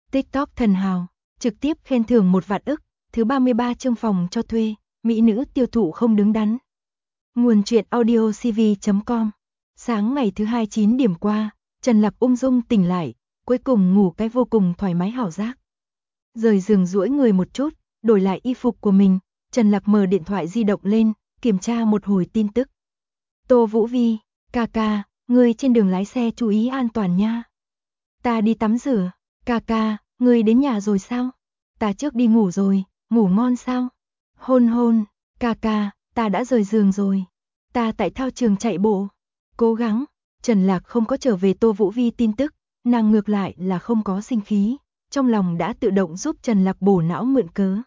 TikTok thần hào, trực tiếp khen thưởng 1 vạn ức, thứ 33 chương phòng cho thuê, mỹ nữ tiêu thụ không đứng đắn. Nguồn truyện audio cv.com. Sáng ngày thứ 29 điểm qua, Trần Lạc ung dung tỉnh lại, cuối cùng ngủ cái vô cùng thoải mái hảo giác. Rời giường duỗi người một chút, đổi lại y phục của mình, Trần Lạc mở điện thoại di động lên, kiểm tra một hồi tin tức. Tô Vũ Vi, ca, ngươi trên đường lái xe chú ý an toàn nha. Ta đi tắm rửa, ca, ngươi đến nhà rồi sao? Ta trước đi ngủ rồi, ngủ ngon sao? Hôn, ca, ta đã rời giường rồi. Ta tại thao trường chạy bộ. Cố gắng, Trần Lạc không có trở về Tô Vũ Vi tin tức, nàng ngược lại là không có sinh khí, trong lòng đã tự động giúp Trần Lạc bổ não mượn cớ.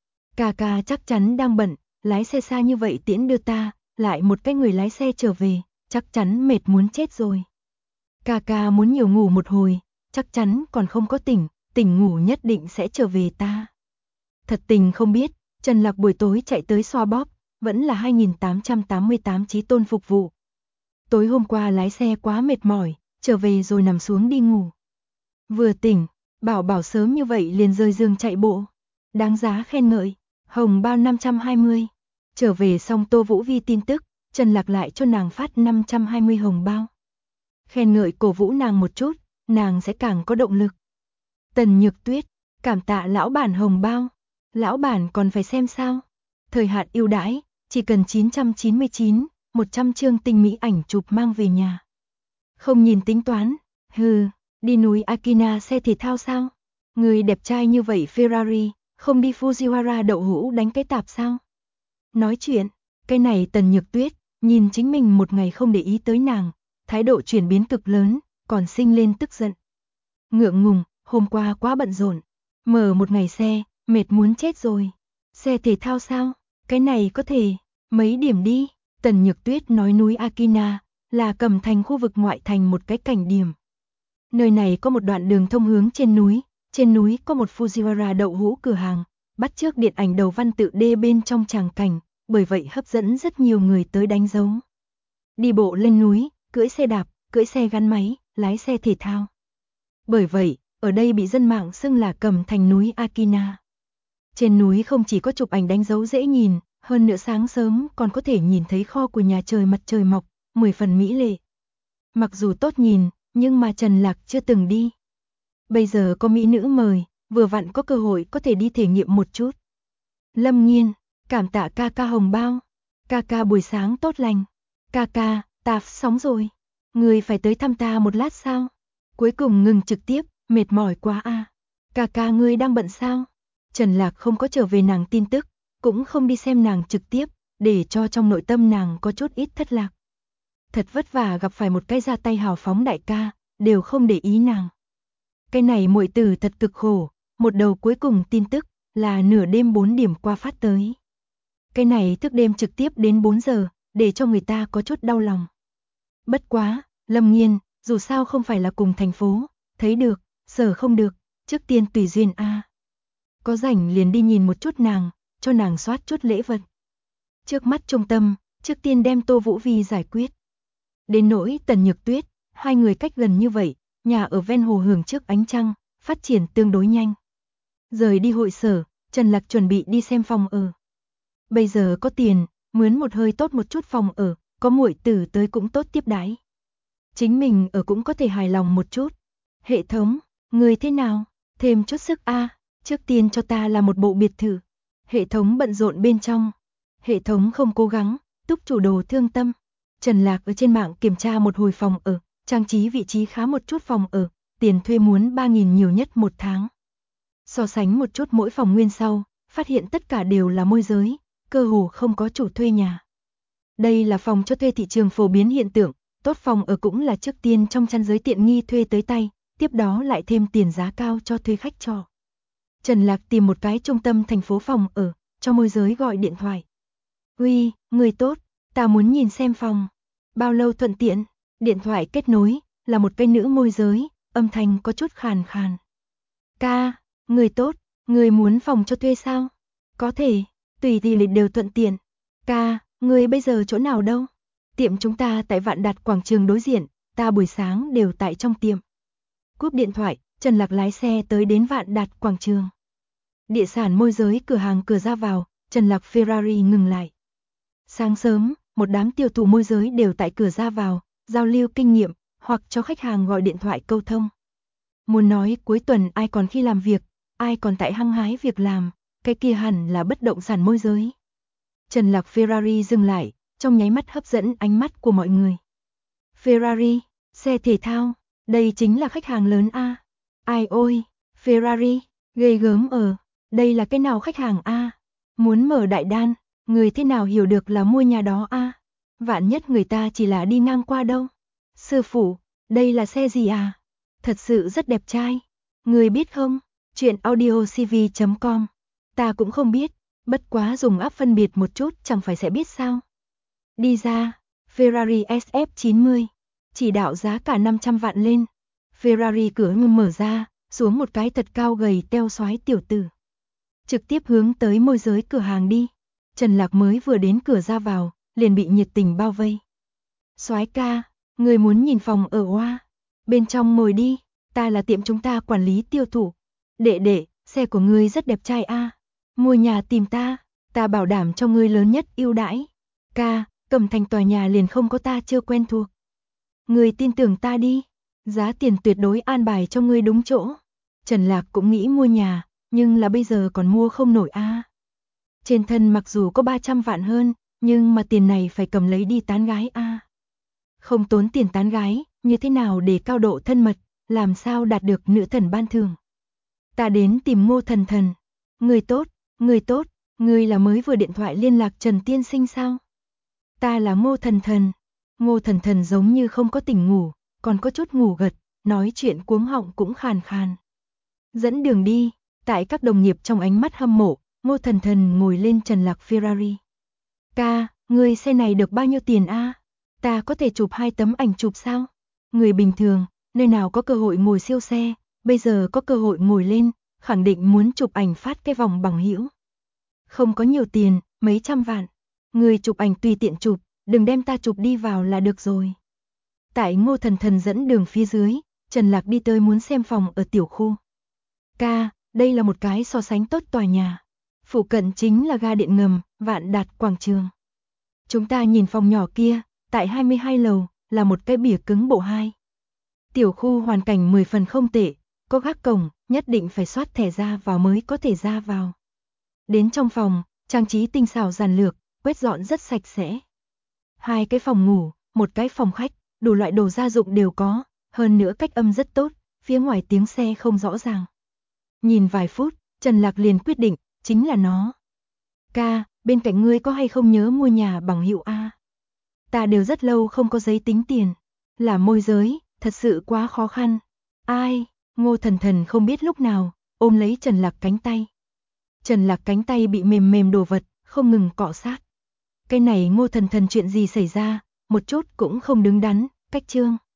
Ca chắc chắn đang bận, lái xe xa như vậy tiễn đưa ta, lại một cái người lái xe trở về, chắc chắn mệt muốn chết rồi. Ca muốn nhiều ngủ một hồi, chắc chắn còn không có tỉnh ngủ nhất định sẽ trở về ta. Thật tình không biết, Trần Lạc buổi tối chạy tới xoa bóp, vẫn là 2888 chí tôn phục vụ. Tối hôm qua lái xe quá mệt mỏi, trở về rồi nằm xuống đi ngủ. Vừa tỉnh, bảo sớm như vậy liền rời giường chạy bộ. Đáng giá khen ngợi, hồng bao 520. Trở về xong Tô Vũ Vi tin tức, Trần Lạc lại cho nàng phát 520 hồng bao. Khen ngợi cổ vũ nàng một chút, nàng sẽ càng có động lực. Tần Nhược Tuyết, cảm tạ lão bản hồng bao. Lão bản còn phải xem sao? Thời hạn ưu đãi, chỉ cần 999, 100 chương tinh mỹ ảnh chụp mang về nhà. Không nhìn tính toán, đi núi Akina xe thể thao sao? Người đẹp trai như vậy Ferrari, không đi Fujiwara đậu hũ đánh cái tạp sao? Nói chuyện, cái này Tần Nhược Tuyết, nhìn chính mình một ngày không để ý tới nàng, thái độ chuyển biến cực lớn, còn sinh lên tức giận. Ngượng ngùng, hôm qua quá bận rộn, mở một ngày xe, mệt muốn chết rồi. Xe thể thao sao? Cái này có thể, mấy điểm đi. Tần Nhược Tuyết nói núi Akina là Cẩm Thành khu vực ngoại thành một cái cảnh điểm. Nơi này có một đoạn đường thông hướng trên núi có một Fujiwara đậu hũ cửa hàng, bắt chước điện ảnh đầu văn tự D bên trong tràng cảnh, bởi vậy hấp dẫn rất nhiều người tới đánh dấu. Đi bộ lên núi, cưỡi xe đạp, cưỡi xe gắn máy, lái xe thể thao. Bởi vậy, ở đây bị dân mạng xưng là Cẩm Thành núi Akina. Trên núi không chỉ có chụp ảnh đánh dấu dễ nhìn, hơn nữa sáng sớm còn có thể nhìn thấy kho của nhà trời mặt trời mọc, 10 phần mỹ lệ. Mặc dù tốt nhìn, nhưng mà Trần Lạc chưa từng đi. Bây giờ có mỹ nữ mời, vừa vặn có cơ hội có thể đi thể nghiệm một chút. Lâm Nghiên, cảm tạ ca hồng bao. Ca buổi sáng tốt lành. Ca, ta sóng rồi. Người phải tới thăm ta một lát sao? Cuối cùng ngừng trực tiếp, mệt mỏi quá à. Ca ngươi đang bận sao? Trần Lạc không có trở về nàng tin tức, cũng không đi xem nàng trực tiếp, để cho trong nội tâm nàng có chút ít thất lạc. Thật vất vả gặp phải một cái ra tay hào phóng đại ca, đều không để ý nàng. Cái này muội tử thật cực khổ, một đầu cuối cùng tin tức là nửa đêm 4 điểm qua phát tới. Cái này thức đêm trực tiếp đến 4 giờ, để cho người ta có chút đau lòng. Bất quá, Lâm Nghiên, dù sao không phải là cùng thành phố, thấy được, sở không được, trước tiên tùy duyên a. Có rảnh liền đi nhìn một chút nàng, cho nàng soát chút lễ vật. Trước mắt trung tâm, trước tiên đem Tô Vũ Vi giải quyết. Đến nỗi Tần Nhược Tuyết, hai người cách gần như vậy, nhà ở ven hồ hưởng trước ánh trăng, phát triển tương đối nhanh. Rời đi hội sở, Trần Lạc chuẩn bị đi xem phòng ở. Bây giờ có tiền, mướn một hơi tốt một chút phòng ở, có muội tử tới cũng tốt tiếp đãi. Chính mình ở cũng có thể hài lòng một chút. Hệ thống, người thế nào? Thêm chút sức a, trước tiên cho ta là một bộ biệt thự. Hệ thống bận rộn bên trong. Hệ thống không cố gắng, túc chủ đồ thương tâm. Trần Lạc ở trên mạng kiểm tra một hồi phòng ở, trang trí vị trí khá một chút phòng ở, tiền thuê muốn 3.000 nhiều nhất một tháng. So sánh một chút mỗi phòng nguyên sau, phát hiện tất cả đều là môi giới, cơ hồ không có chủ thuê nhà. Đây là phòng cho thuê thị trường phổ biến hiện tượng, tốt phòng ở cũng là trước tiên trong chăn giới tiện nghi thuê tới tay, tiếp đó lại thêm tiền giá cao cho thuê khách trọ. Trần Lạc tìm một cái trung tâm thành phố phòng ở, cho môi giới gọi điện thoại. Uy, người tốt, ta muốn nhìn xem phòng. Bao lâu thuận tiện? Điện thoại kết nối, là một cái nữ môi giới, âm thanh có chút khàn khàn. Ca, người tốt, người muốn phòng cho thuê sao? Có thể, tùy lịch đều thuận tiện. Ca, người bây giờ chỗ nào đâu? Tiệm chúng ta tại Vạn Đạt quảng trường đối diện, ta buổi sáng đều tại trong tiệm. Cúp điện thoại, Trần Lạc lái xe tới đến Vạn Đạt quảng trường. Địa sản môi giới cửa hàng cửa ra vào, Trần Lạc Ferrari ngừng lại. Sáng sớm, một đám tiêu thụ môi giới đều tại cửa ra vào, giao lưu kinh nghiệm, hoặc cho khách hàng gọi điện thoại câu thông. Muốn nói cuối tuần ai còn khi làm việc, ai còn tại hăng hái việc làm, cái kia hẳn là bất động sản môi giới. Trần Lạc Ferrari dừng lại, trong nháy mắt hấp dẫn ánh mắt của mọi người. Ferrari, xe thể thao, đây chính là khách hàng lớn a. Ai ôi, Ferrari, ghê gớm đây là cái nào khách hàng a? Muốn mở đại đan, người thế nào hiểu được là mua nhà đó a? Vạn nhất người ta chỉ là đi ngang qua đâu. Sư phụ, đây là xe gì à? Thật sự rất đẹp trai. Người biết không? Chuyện audiocv.com. Ta cũng không biết, bất quá dùng app phân biệt một chút chẳng phải sẽ biết sao. Đi ra, Ferrari SF90, chỉ đạo giá cả 500 vạn lên. Ferrari cửa mở ra, xuống một cái thật cao gầy teo xoái tiểu tử. Trực tiếp hướng tới môi giới cửa hàng đi. Trần Lạc mới vừa đến cửa ra vào, liền bị nhiệt tình bao vây. Soái ca, người muốn nhìn phòng ở Hoa. Bên trong ngồi đi, ta là tiệm chúng ta quản lý tiêu thụ. Đệ, xe của ngươi rất đẹp trai a. Mua nhà tìm ta bảo đảm cho ngươi lớn nhất ưu đãi. Ca, Cẩm Thành tòa nhà liền không có ta chưa quen thuộc. Ngươi tin tưởng ta đi, giá tiền tuyệt đối an bài cho ngươi đúng chỗ. Trần Lạc cũng nghĩ mua nhà, nhưng là bây giờ còn mua không nổi a. Trên thân mặc dù có 300 vạn hơn, nhưng mà tiền này phải cầm lấy đi tán gái a. Không tốn tiền tán gái, như thế nào để cao độ thân mật, làm sao đạt được nữ thần ban thưởng. Ta đến tìm Ngô Thần Thần. Người tốt, ngươi là mới vừa điện thoại liên lạc Trần tiên sinh sao? Ta là Ngô Thần Thần. Ngô Thần Thần giống như không có tỉnh ngủ, còn có chút ngủ gật, nói chuyện cuống họng cũng khàn khàn. Dẫn đường đi, tại các đồng nghiệp trong ánh mắt hâm mộ, Ngô Thần Thần ngồi lên Trần Lạc Ferrari. Ca, ngươi xe này được bao nhiêu tiền a? Ta có thể chụp 2 tấm ảnh chụp sao? Người bình thường, nơi nào có cơ hội ngồi siêu xe, bây giờ có cơ hội ngồi lên, khẳng định muốn chụp ảnh phát cái vòng bằng hữu. Không có nhiều tiền, mấy trăm vạn. Người chụp ảnh tùy tiện chụp, đừng đem ta chụp đi vào là được rồi. Tại Ngô Thần Thần dẫn đường phía dưới, Trần Lạc đi tới muốn xem phòng ở tiểu khu. Ca, đây là một cái so sánh tốt tòa nhà. Phụ cận chính là ga điện ngầm, Vạn Đạt quảng trường. Chúng ta nhìn phòng nhỏ kia, tại 22 lầu, là một cái bìa cứng bộ 2. Tiểu khu hoàn cảnh 10 phần không tệ, có gác cổng, nhất định phải soát thẻ ra vào mới có thể ra vào. Đến trong phòng, trang trí tinh xảo giản lược, quét dọn rất sạch sẽ. 2 cái phòng ngủ, một cái phòng khách, đủ loại đồ gia dụng đều có, hơn nữa cách âm rất tốt, phía ngoài tiếng xe không rõ ràng. Nhìn vài phút, Trần Lạc liền quyết định, chính là nó. Ca, bên cạnh ngươi có hay không nhớ mua nhà bằng hữu a? Ta đều rất lâu không có giấy tính tiền, là môi giới, thật sự quá khó khăn. Ai? Ngô Thần Thần không biết lúc nào, ôm lấy Trần Lạc cánh tay. Trần Lạc cánh tay bị mềm đồ vật, không ngừng cọ sát. Cái này Ngô Thần Thần chuyện gì xảy ra, một chút cũng không đứng đắn, cách chương.